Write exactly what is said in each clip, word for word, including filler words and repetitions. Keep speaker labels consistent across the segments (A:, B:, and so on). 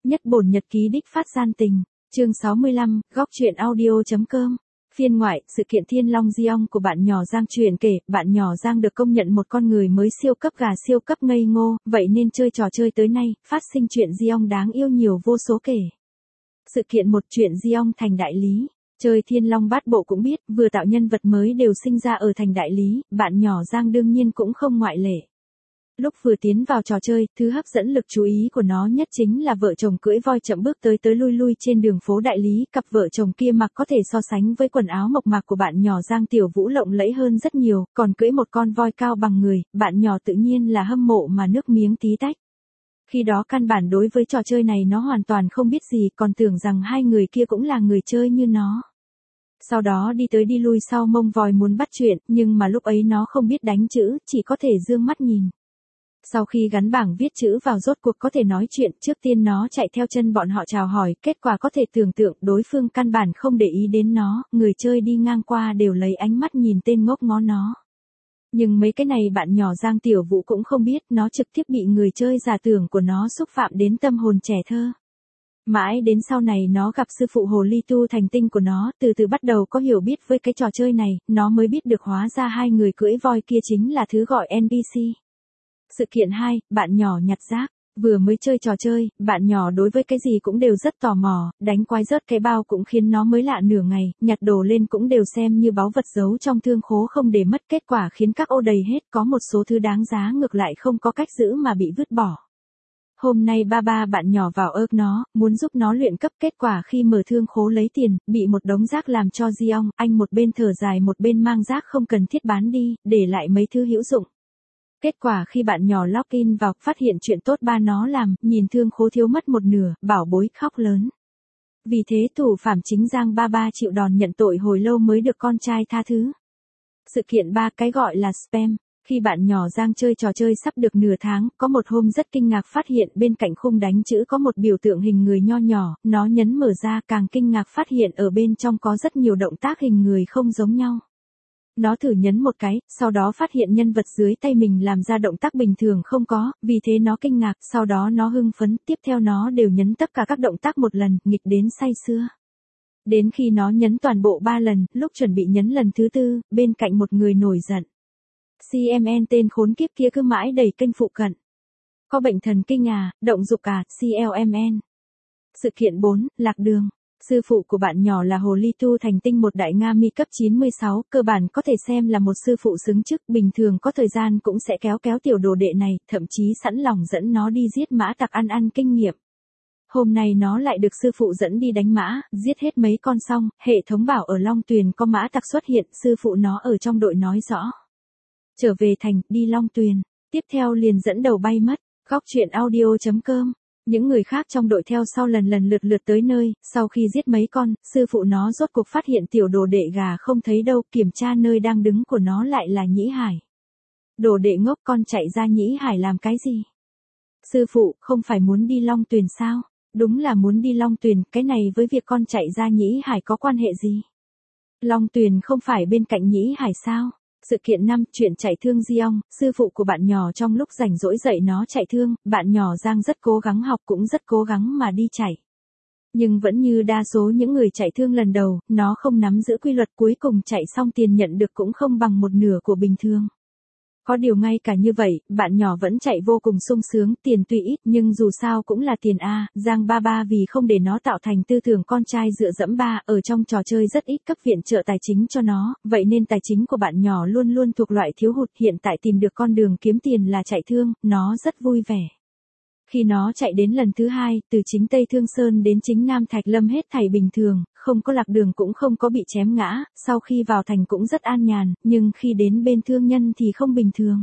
A: Nhất bổn nhật ký đích phát gian tình, chương sáu mươi lăm, góc truyện audio.com. Phiên ngoại, sự kiện Thiên Long Di-ong của bạn nhỏ Giang truyện kể, bạn nhỏ Giang được công nhận một con người mới siêu cấp gà siêu cấp ngây ngô, vậy nên chơi trò chơi tới nay, phát sinh chuyện Di-ong đáng yêu nhiều vô số kể. Sự kiện một chuyện Di-ong thành đại lý. Chơi Thiên Long Bát Bộ cũng biết, vừa tạo nhân vật mới đều sinh ra ở thành đại lý, bạn nhỏ Giang đương nhiên cũng không ngoại lệ. Lúc vừa tiến vào trò chơi, thứ hấp dẫn lực chú ý của nó nhất chính là vợ chồng cưỡi voi chậm bước tới tới lui lui trên đường phố đại lý, cặp vợ chồng kia mặc có thể so sánh với quần áo mộc mạc của bạn nhỏ Giang Tiểu Vũ lộng lẫy hơn rất nhiều, còn cưỡi một con voi cao bằng người, bạn nhỏ tự nhiên là hâm mộ mà nước miếng tí tách. Khi đó căn bản đối với trò chơi này nó hoàn toàn không biết gì, còn tưởng rằng hai người kia cũng là người chơi như nó. Sau đó đi tới đi lui sau mông voi muốn bắt chuyện, nhưng mà lúc ấy nó không biết đánh chữ, chỉ có thể dương mắt nhìn. Sau khi gắn bảng viết chữ vào rốt cuộc có thể nói chuyện, trước tiên nó chạy theo chân bọn họ chào hỏi, kết quả có thể tưởng tượng đối phương căn bản không để ý đến nó, người chơi đi ngang qua đều lấy ánh mắt nhìn tên ngốc ngó nó. Nhưng mấy cái này bạn nhỏ Giang Tiểu Vũ cũng không biết, nó trực tiếp bị người chơi giả tưởng của nó xúc phạm đến tâm hồn trẻ thơ. Mãi đến sau này nó gặp sư phụ hồ ly tu thành tinh của nó, từ từ bắt đầu có hiểu biết với cái trò chơi này, nó mới biết được hóa ra hai người cưỡi voi kia chính là thứ gọi en pê xê. Sự kiện hai, bạn nhỏ nhặt rác. Vừa mới chơi trò chơi, bạn nhỏ đối với cái gì cũng đều rất tò mò, đánh quái rớt cái bao cũng khiến nó mới lạ nửa ngày, nhặt đồ lên cũng đều xem như báu vật giấu trong thương khố không để mất, kết quả khiến các ô đầy hết, có một số thứ đáng giá ngược lại không có cách giữ mà bị vứt bỏ. Hôm nay ba ba bạn nhỏ vào ớt nó, muốn giúp nó luyện cấp, kết quả khi mở thương khố lấy tiền, bị một đống rác làm cho Di-ong, anh một bên thở dài một bên mang rác không cần thiết bán đi, để lại mấy thứ hữu dụng. Kết quả khi bạn nhỏ login vào, phát hiện chuyện tốt ba nó làm, nhìn thương khố thiếu mất một nửa, bảo bối khóc lớn. Vì thế thủ phạm chính Giang ba ba chịu đòn nhận tội hồi lâu mới được con trai tha thứ. Sự kiện ba, cái gọi là spam. Khi bạn nhỏ Giang chơi trò chơi sắp được nửa tháng, có một hôm rất kinh ngạc phát hiện bên cạnh khung đánh chữ có một biểu tượng hình người nho nhỏ, nó nhấn mở ra càng kinh ngạc phát hiện ở bên trong có rất nhiều động tác hình người không giống nhau. Nó thử nhấn một cái, sau đó phát hiện nhân vật dưới tay mình làm ra động tác bình thường không có, vì thế nó kinh ngạc, sau đó nó hưng phấn, tiếp theo nó đều nhấn tất cả các động tác một lần, nghịch đến say sưa. Đến khi nó nhấn toàn bộ ba lần, lúc chuẩn bị nhấn lần thứ tư, bên cạnh một người nổi giận. xê em en tên khốn kiếp kia cứ mãi đẩy kênh phụ cận. Có bệnh thần kinh à, động dục à, xê lờ em en. Sự kiện bốn, lạc đường. Sư phụ của bạn nhỏ là hồ ly tu thành tinh một đại nga mi cấp chín mươi sáu, cơ bản có thể xem là một sư phụ xứng chức, bình thường có thời gian cũng sẽ kéo kéo tiểu đồ đệ này, thậm chí sẵn lòng dẫn nó đi giết mã tặc ăn ăn kinh nghiệm. Hôm nay nó lại được sư phụ dẫn đi đánh mã, giết hết mấy con xong, hệ thống bảo ở Long Tuyền có mã tặc xuất hiện, sư phụ nó ở trong đội nói rõ. Trở về thành, đi Long Tuyền, tiếp theo liền dẫn đầu bay mất, góc truyện audio.com. Những người khác trong đội theo sau lần lần lượt lượt tới nơi, sau khi giết mấy con, sư phụ nó rốt cuộc phát hiện tiểu đồ đệ gà không thấy đâu, kiểm tra nơi đang đứng của nó lại là Nhĩ Hải. Đồ đệ ngốc, con chạy ra Nhĩ Hải làm cái gì? Sư phụ, không phải muốn đi Long Tuyền sao? Đúng là muốn đi Long Tuyền, cái này với việc con chạy ra Nhĩ Hải có quan hệ gì? Long Tuyền không phải bên cạnh Nhĩ Hải sao? Sự kiện năm, chuyện chạy thương Di-ong, sư phụ của bạn nhỏ trong lúc rảnh rỗi dạy nó chạy thương, bạn nhỏ Giang rất cố gắng học cũng rất cố gắng mà đi chạy. Nhưng vẫn như đa số những người chạy thương lần đầu, nó không nắm giữ quy luật, cuối cùng chạy xong tiền nhận được cũng không bằng một nửa của bình thường. Có điều ngay cả như vậy, bạn nhỏ vẫn chạy vô cùng sung sướng, tiền tuy ít nhưng dù sao cũng là tiền A, Giang ba ba vì không để nó tạo thành tư tưởng con trai dựa dẫm ba, ở trong trò chơi rất ít cấp viện trợ tài chính cho nó, vậy nên tài chính của bạn nhỏ luôn luôn thuộc loại thiếu hụt, hiện tại tìm được con đường kiếm tiền là chạy thương, nó rất vui vẻ. Khi nó chạy đến lần thứ hai, từ chính Tây Thương Sơn đến chính Nam Thạch Lâm hết thảy bình thường, không có lạc đường cũng không có bị chém ngã, sau khi vào thành cũng rất an nhàn, nhưng khi đến bên thương nhân thì không bình thường.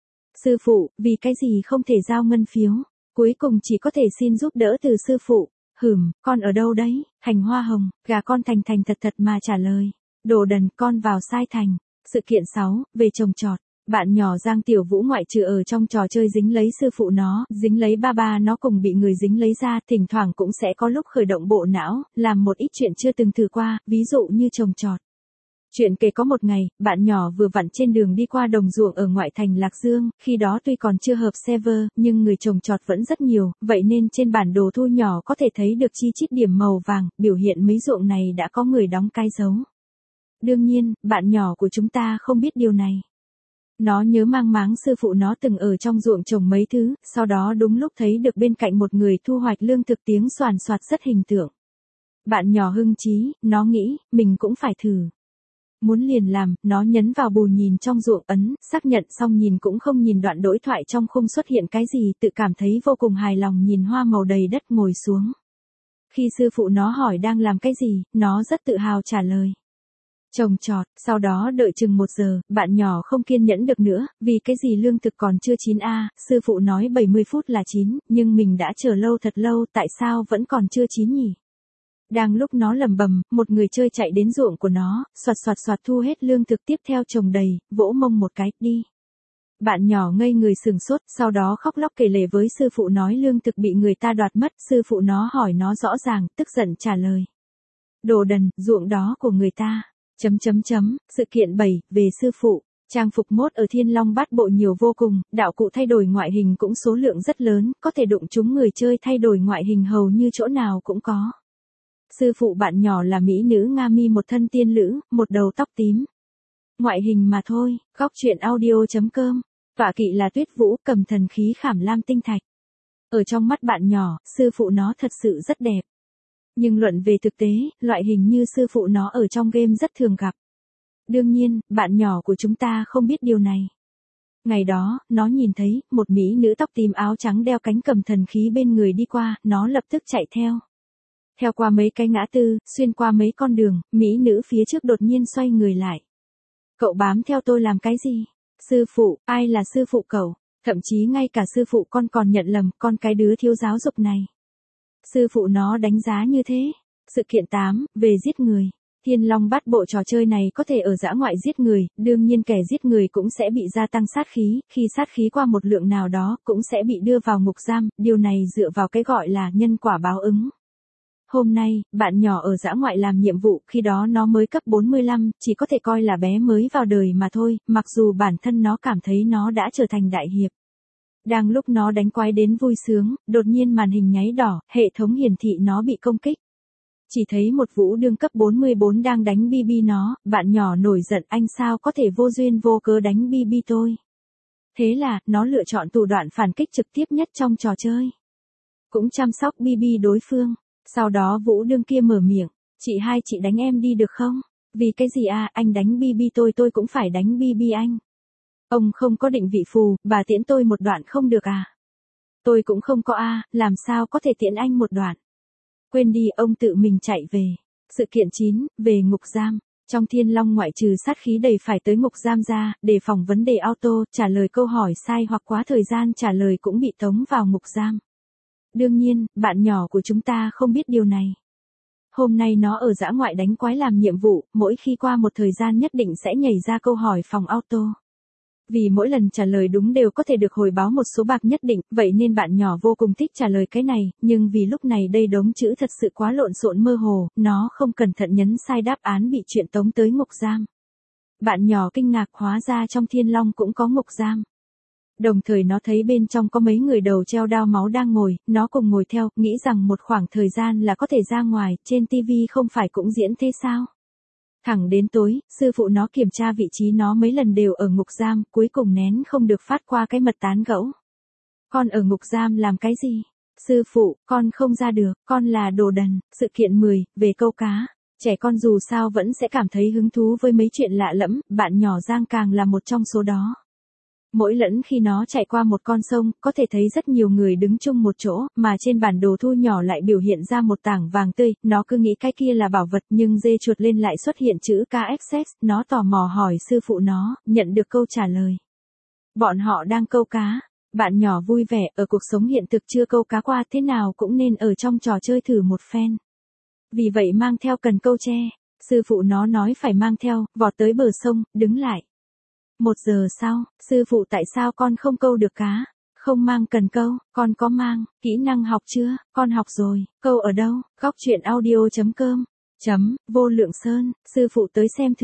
A: Sư phụ, vì cái gì không thể giao ngân phiếu, cuối cùng chỉ có thể xin giúp đỡ từ sư phụ. Hửm, con ở đâu đấy? Thành Hoa Hồng, gà con thành thành thật thật mà trả lời. Đồ đần, con vào sai thành. Sự kiện sáu, về trồng trọt. Bạn nhỏ Giang Tiểu Vũ ngoại trừ ở trong trò chơi dính lấy sư phụ nó, dính lấy ba ba nó cùng bị người dính lấy ra, thỉnh thoảng cũng sẽ có lúc khởi động bộ não, làm một ít chuyện chưa từng thử qua, ví dụ như trồng trọt. Chuyện kể có một ngày, bạn nhỏ vừa vặn trên đường đi qua đồng ruộng ở ngoại thành Lạc Dương, khi đó tuy còn chưa hợp server, nhưng người trồng trọt vẫn rất nhiều, vậy nên trên bản đồ thu nhỏ có thể thấy được chi chít điểm màu vàng, biểu hiện mấy ruộng này đã có người đóng cái dấu. Đương nhiên, bạn nhỏ của chúng ta không biết điều này. Nó nhớ mang máng sư phụ nó từng ở trong ruộng trồng mấy thứ, sau đó đúng lúc thấy được bên cạnh một người thu hoạch lương thực tiếng xoàn xoạt rất hình tượng. Bạn nhỏ hưng chí, nó nghĩ, mình cũng phải thử. Muốn liền làm, nó nhấn vào bù nhìn trong ruộng ấn, xác nhận xong nhìn cũng không nhìn đoạn đối thoại trong khung xuất hiện cái gì, tự cảm thấy vô cùng hài lòng nhìn hoa màu đầy đất ngồi xuống. Khi sư phụ nó hỏi đang làm cái gì, nó rất tự hào trả lời. Trồng trọt, sau đó đợi chừng một giờ, bạn nhỏ không kiên nhẫn được nữa, vì cái gì lương thực còn chưa chín a, à, sư phụ nói bảy mươi phút là chín, nhưng mình đã chờ lâu thật lâu, tại sao vẫn còn chưa chín nhỉ? Đang lúc nó lầm bầm, một người chơi chạy đến ruộng của nó, soạt soạt soạt thu hết lương thực tiếp theo trồng đầy, vỗ mông một cái, đi. Bạn nhỏ ngây người sừng sốt, sau đó khóc lóc kể lể với sư phụ nói lương thực bị người ta đoạt mất, sư phụ nó hỏi nó rõ ràng, tức giận trả lời. Đồ đần, ruộng đó của người ta. Chấm chấm chấm, sự kiện bảy, về sư phụ. Trang phục mốt ở Thiên Long Bát Bộ nhiều vô cùng, đạo cụ thay đổi ngoại hình cũng số lượng rất lớn, có thể đụng chúng người chơi thay đổi ngoại hình hầu như chỗ nào cũng có. Sư phụ bạn nhỏ là mỹ nữ Nga Mi một thân tiên lữ, một đầu tóc tím. Ngoại hình mà thôi, góc truyện audio chấm com. Tọa kỵ là Tuyết Vũ, cầm thần khí khảm lam tinh thạch. Ở trong mắt bạn nhỏ, sư phụ nó thật sự rất đẹp. Nhưng luận về thực tế, loại hình như sư phụ nó ở trong game rất thường gặp. Đương nhiên, bạn nhỏ của chúng ta không biết điều này. Ngày đó, nó nhìn thấy, một mỹ nữ tóc tím áo trắng đeo cánh cầm thần khí bên người đi qua, nó lập tức chạy theo. Theo qua mấy cái ngã tư, xuyên qua mấy con đường, mỹ nữ phía trước đột nhiên xoay người lại. Cậu bám theo tôi làm cái gì? Sư phụ, ai là sư phụ cậu? Thậm chí ngay cả sư phụ con còn nhận lầm, con cái đứa thiếu giáo dục này. Sư phụ nó đánh giá như thế. Sự kiện tám, về giết người. Thiên Long Bát Bộ trò chơi này có thể ở dã ngoại giết người, đương nhiên kẻ giết người cũng sẽ bị gia tăng sát khí, khi sát khí qua một lượng nào đó, cũng sẽ bị đưa vào ngục giam, điều này dựa vào cái gọi là nhân quả báo ứng. Hôm nay, bạn nhỏ ở dã ngoại làm nhiệm vụ, khi đó nó mới cấp bốn mươi lăm, chỉ có thể coi là bé mới vào đời mà thôi, mặc dù bản thân nó cảm thấy nó đã trở thành đại hiệp. Đang lúc nó đánh quái đến vui sướng, đột nhiên màn hình nháy đỏ, hệ thống hiển thị nó bị công kích. Chỉ thấy một vũ đương cấp bốn mươi bốn đang đánh bê bê nó, bạn nhỏ nổi giận, anh sao có thể vô duyên vô cớ đánh bê bê tôi. Thế là, nó lựa chọn thủ đoạn phản kích trực tiếp nhất trong trò chơi. Cũng chăm sóc bê bê đối phương. Sau đó vũ đương kia mở miệng, chị hai chị đánh em đi được không? Vì cái gì à, anh đánh bê bê tôi tôi cũng phải đánh bê bê anh. Ông không có định vị phù, bà tiễn tôi một đoạn không được à? Tôi cũng không có a, à, làm sao có thể tiễn anh một đoạn? Quên đi, ông tự mình chạy về. Sự kiện chín, về ngục giam. Trong Thiên Long ngoại trừ sát khí đầy phải tới ngục giam ra, đề phòng vấn đề auto, trả lời câu hỏi sai hoặc quá thời gian trả lời cũng bị tống vào ngục giam. Đương nhiên, bạn nhỏ của chúng ta không biết điều này. Hôm nay nó ở dã ngoại đánh quái làm nhiệm vụ, mỗi khi qua một thời gian nhất định sẽ nhảy ra câu hỏi phòng auto. Vì mỗi lần trả lời đúng đều có thể được hồi báo một số bạc nhất định, vậy nên bạn nhỏ vô cùng thích trả lời cái này, nhưng vì lúc này đây đống chữ thật sự quá lộn xộn mơ hồ, nó không cẩn thận nhấn sai đáp án bị chuyện tống tới ngục giam. Bạn nhỏ kinh ngạc, hóa ra trong Thiên Long cũng có ngục giam. Đồng thời nó thấy bên trong có mấy người đầu treo đao máu đang ngồi, nó cùng ngồi theo, nghĩ rằng một khoảng thời gian là có thể ra ngoài, trên tivi không phải cũng diễn thế sao? Thẳng đến tối, sư phụ nó kiểm tra vị trí nó mấy lần đều ở ngục giam, cuối cùng nén không được phát qua cái mật tán gẫu. Con ở ngục giam làm cái gì? Sư phụ, con không ra được, con là đồ đần. Sự kiện mười, về câu cá. Trẻ con dù sao vẫn sẽ cảm thấy hứng thú với mấy chuyện lạ lẫm, bạn nhỏ Giang càng là một trong số đó. Mỗi lần khi nó chạy qua một con sông, có thể thấy rất nhiều người đứng chung một chỗ, mà trên bản đồ thu nhỏ lại biểu hiện ra một tảng vàng tươi, nó cứ nghĩ cái kia là bảo vật nhưng dê chuột lên lại xuất hiện chữ ca ép ét, nó tò mò hỏi sư phụ nó, nhận được câu trả lời. Bọn họ đang câu cá, bạn nhỏ vui vẻ, ở cuộc sống hiện thực chưa câu cá qua thế nào cũng nên ở trong trò chơi thử một phen. Vì vậy mang theo cần câu tre, sư phụ nó nói phải mang theo, vọt tới bờ sông, đứng lại. Một giờ sau, sư phụ tại sao con không câu được cá? Không mang cần câu, con có mang, kỹ năng học chưa? Con học rồi, câu ở đâu? Góc truyện audio chấm com, chấm, vô lượng sơn, sư phụ tới xem thử.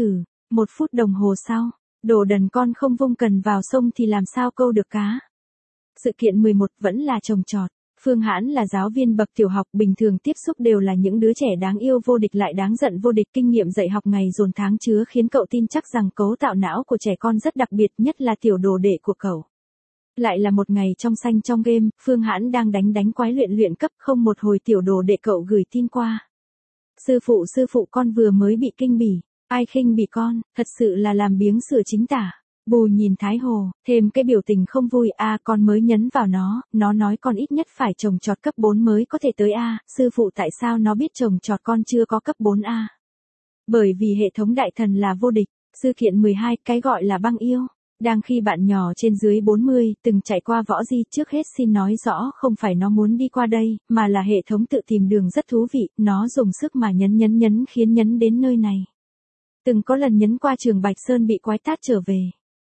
A: Một phút đồng hồ sau, đồ đần con không vung cần vào sông thì làm sao câu được cá. Sự kiện mười một vẫn là trồng trọt. Phương Hãn là giáo viên bậc tiểu học, bình thường tiếp xúc đều là những đứa trẻ đáng yêu vô địch lại đáng giận vô địch. Kinh nghiệm dạy học ngày dồn tháng chứa khiến cậu tin chắc rằng cấu tạo não của trẻ con rất đặc biệt, nhất là tiểu đồ đệ của cậu. Lại là một ngày trong xanh trong game, Phương Hãn đang đánh đánh quái luyện luyện cấp, không một hồi tiểu đồ đệ cậu gửi tin qua. Sư phụ sư phụ con vừa mới bị kinh bỉ. Ai khinh bỉ con, thật sự là làm biếng sửa chính tả. Bù nhìn Thái Hồ, thêm cái biểu tình không vui. A à, con mới nhấn vào nó, nó nói con ít nhất phải trồng trọt cấp bốn mới có thể tới A, à, sư phụ tại sao nó biết trồng trọt con chưa có cấp bốn A? À? Bởi vì hệ thống đại thần là vô địch. Sự kiện mười hai, cái gọi là băng yêu. Đang khi bạn nhỏ trên dưới bốn mươi, từng chạy qua võ di, trước hết xin nói rõ không phải nó muốn đi qua đây, mà là hệ thống tự tìm đường rất thú vị, nó dùng sức mà nhấn nhấn nhấn khiến nhấn đến nơi này. Từng có lần nhấn qua trường Bạch Sơn bị quái tát trở về.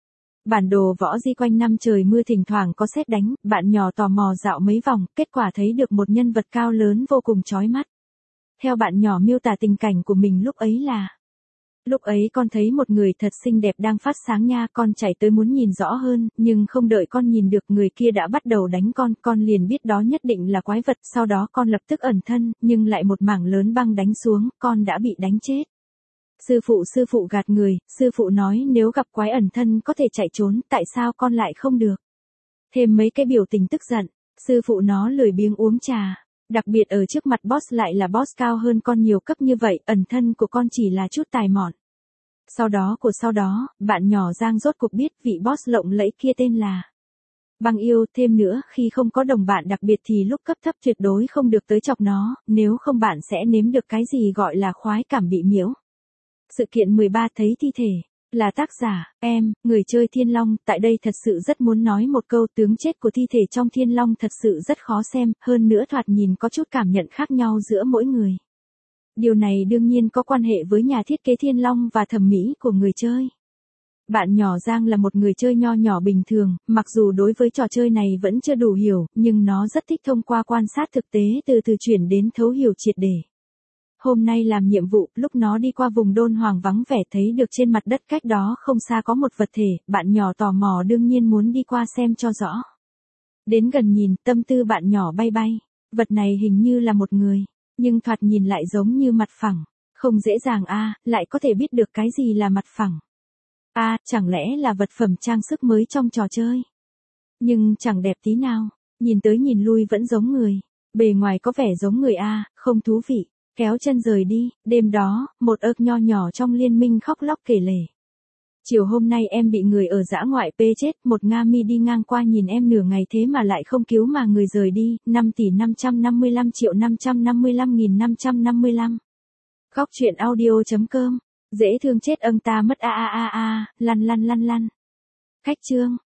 A: Bản đồ võ di quanh năm trời mưa thỉnh thoảng có sét đánh, bạn nhỏ tò mò dạo mấy vòng, kết quả thấy được một nhân vật cao lớn vô cùng chói mắt. Theo bạn nhỏ miêu tả tình cảnh của mình lúc ấy là: lúc ấy con thấy một người thật xinh đẹp đang phát sáng nha, con chạy tới muốn nhìn rõ hơn, nhưng không đợi con nhìn được người kia đã bắt đầu đánh con, con liền biết đó nhất định là quái vật, sau đó con lập tức ẩn thân, nhưng lại một mảng lớn băng đánh xuống, con đã bị đánh chết. Sư phụ sư phụ gạt người, sư phụ nói nếu gặp quái ẩn thân có thể chạy trốn, tại sao con lại không được? Thêm mấy cái biểu tình tức giận, sư phụ nó lười biếng uống trà, đặc biệt ở trước mặt boss lại là boss cao hơn con nhiều cấp như vậy, ẩn thân của con chỉ là chút tài mọn. Sau đó của sau đó, bạn nhỏ Giang rốt cuộc biết vị boss lộng lẫy kia tên là băng yêu. Thêm nữa, khi không có đồng bạn đặc biệt thì lúc cấp thấp tuyệt đối không được tới chọc nó, nếu không bạn sẽ nếm được cái gì gọi là khoái cảm bị nhiễu. Sự kiện mười ba, thấy thi thể. Là tác giả, em, người chơi Thiên Long, tại đây thật sự rất muốn nói một câu, tướng chết của thi thể trong Thiên Long thật sự rất khó xem, hơn nữa thoạt nhìn có chút cảm nhận khác nhau giữa mỗi người. Điều này đương nhiên có quan hệ với nhà thiết kế Thiên Long và thẩm mỹ của người chơi. Bạn nhỏ Giang là một người chơi nho nhỏ bình thường, mặc dù đối với trò chơi này vẫn chưa đủ hiểu, nhưng nó rất thích thông qua quan sát thực tế từ từ chuyển đến thấu hiểu triệt để. Hôm nay làm nhiệm vụ, lúc nó đi qua vùng đôn hoàng vắng vẻ thấy được trên mặt đất cách đó không xa có một vật thể, bạn nhỏ tò mò đương nhiên muốn đi qua xem cho rõ. Đến gần nhìn, tâm tư bạn nhỏ bay bay, vật này hình như là một người, nhưng thoạt nhìn lại giống như mặt phẳng, không dễ dàng a, à, lại có thể biết được cái gì là mặt phẳng. A, à, chẳng lẽ là vật phẩm trang sức mới trong trò chơi? Nhưng chẳng đẹp tí nào, nhìn tới nhìn lui vẫn giống người, bề ngoài có vẻ giống người a, à, không thú vị. Kéo chân rời đi, đêm đó, một ớt nho nhỏ trong liên minh khóc lóc kể lể. Chiều hôm nay em bị người ở dã ngoại pê chết, một Nga mi đi ngang qua nhìn em nửa ngày thế mà lại không cứu mà người rời đi, năm tỷ năm trăm năm mươi lăm triệu năm trăm năm mươi lăm nghìn năm trăm năm mươi lăm. Góc truyện audio chấm com, dễ thương chết âng ta mất a a a a, lăn lăn lăn lăn. Khách chương.